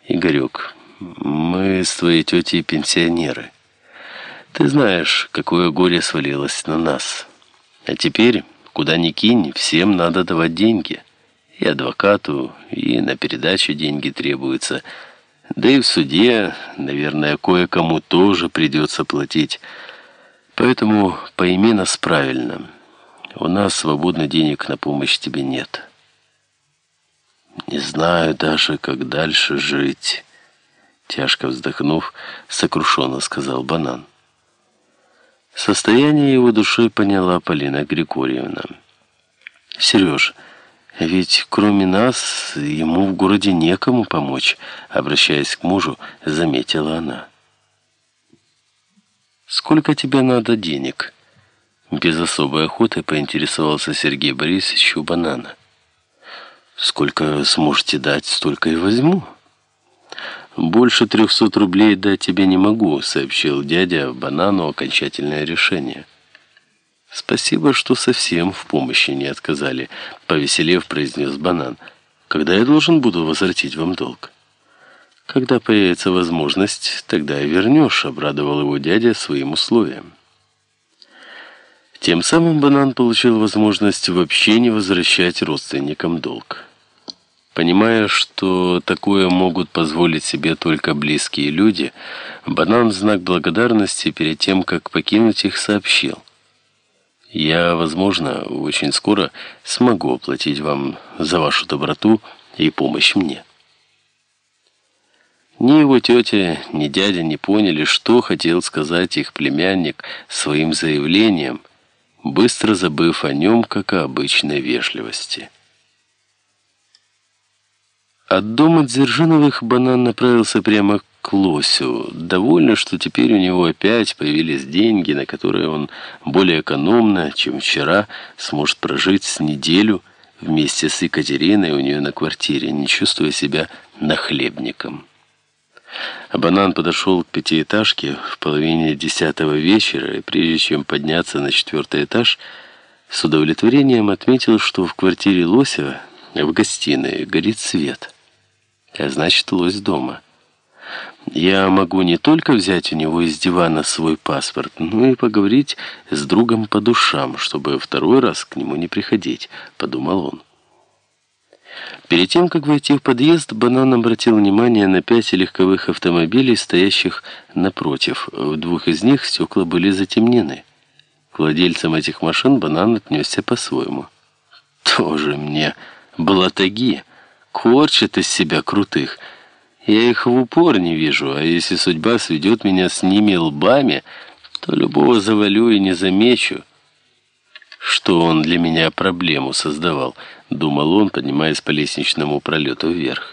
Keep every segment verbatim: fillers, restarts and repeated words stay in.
Игорек, мы с твоей тетей пенсионеры. Ты знаешь, какое горе свалилось на нас. А теперь, куда ни кинь, всем надо давать деньги. И адвокату, и на передаче деньги требуются. Да и в суде, наверное, кое-кому тоже придется платить. Поэтому пойми нас правильно. У нас свободно денег на помощь тебе нет. Не знаю даже, как дальше жить. Тяжко вздохнув, сокрушенно сказал Банан. Состояние его души поняла Полина Григорьевна. Сереж, ведь кроме нас ему в городе некому помочь, обращаясь к мужу, заметила она. Сколько тебе надо денег? Без особой охоты поинтересовался Сергей Борисович у Банана. Сколько сможете дать, столько и возьму. Больше трехсот рублей дать тебе не могу, сообщил дядя Банану окончательное решение. Спасибо, что совсем в помощи не отказали, повеселев, произнес Банан. Когда я должен буду возвратить вам долг? Когда появится возможность, тогда и вернешь, обрадовал его дядя своим условиям. Тем самым Банан получил возможность вообще не возвращать родственникам долг. Понимая, что такое могут позволить себе только близкие люди, Банан в знак благодарности перед тем, как покинуть их, сообщил. «Я, возможно, очень скоро смогу оплатить вам за вашу доброту и помощь мне». Ни его тетя, ни дядя не поняли, что хотел сказать их племянник своим заявлением, быстро забыв о нем, как о обычной вежливости. От дома Дзержиновых Банан направился прямо к Лосю, довольный, что теперь у него опять появились деньги, на которые он более экономно, чем вчера, сможет прожить с неделю вместе с Екатериной у нее на квартире, не чувствуя себя нахлебником. А Банан подошел к пятиэтажке в половине десятого вечера, и прежде чем подняться на четвертый этаж, с удовлетворением отметил, что в квартире Лося в гостиной горит свет. А значит, Лось дома. Я могу не только взять у него из дивана свой паспорт, но и поговорить с другом по душам, чтобы второй раз к нему не приходить, подумал он. Перед тем, как войти в подъезд, Банан обратил внимание на пять легковых автомобилей, стоящих напротив. В двух из них стекла были затемнены. К владельцам этих машин Банан отнесся по-своему. Тоже мне блатаги, корчат из себя крутых. Я их в упор не вижу, а если судьба сведет меня с ними лбами, то любого завалю и не замечу, что он для меня проблему создавал, думал он, поднимаясь по лестничному пролету вверх.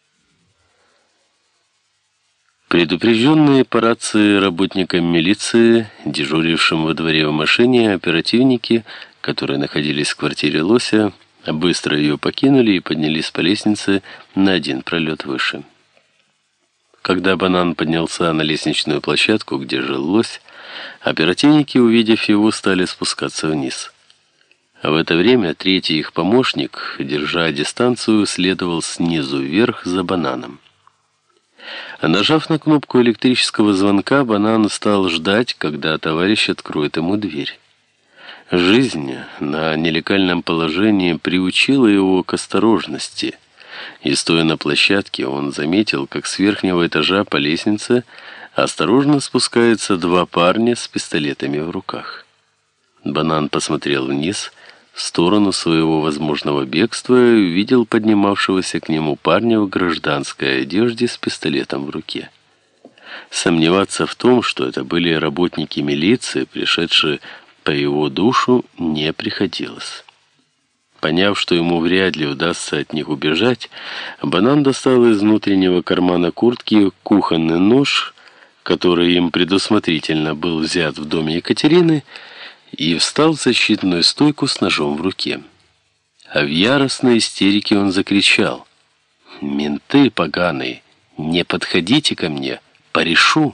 Предупрежденные по рации работникам милиции, дежурившим во дворе в машине, оперативники, которые находились в квартире Лося, быстро ее покинули и поднялись по лестнице на один пролет выше. Когда Банан поднялся на лестничную площадку, где жил Лось, оперативники, увидев его, стали спускаться вниз. А в это время третий их помощник, держа дистанцию, следовал снизу вверх за Бананом. Нажав на кнопку электрического звонка, Банан стал ждать, когда товарищ откроет ему дверь. Жизнь на нелегальном положении приучила его к осторожности, и, стоя на площадке, он заметил, как с верхнего этажа по лестнице осторожно спускаются два парня с пистолетами в руках. Банан посмотрел вниз, в сторону своего возможного бегства, и увидел поднимавшегося к нему парня в гражданской одежде с пистолетом в руке. Сомневаться в том, что это были работники милиции, пришедшие по его душу, не приходилось. Поняв, что ему вряд ли удастся от них убежать, Банан достал из внутреннего кармана куртки кухонный нож, который им предусмотрительно был взят в доме Екатерины, и встал в защитную стойку с ножом в руке. А в яростной истерике он закричал: «Менты поганые, не подходите ко мне, порешу!»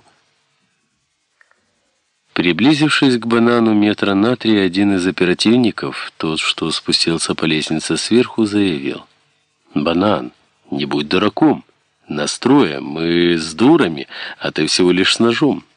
Приблизившись к Банану метра на три, один из оперативников, тот, что спустился по лестнице сверху, заявил: «Банан, не будь дураком, настроя. Мы с дурами, а ты всего лишь с ножом.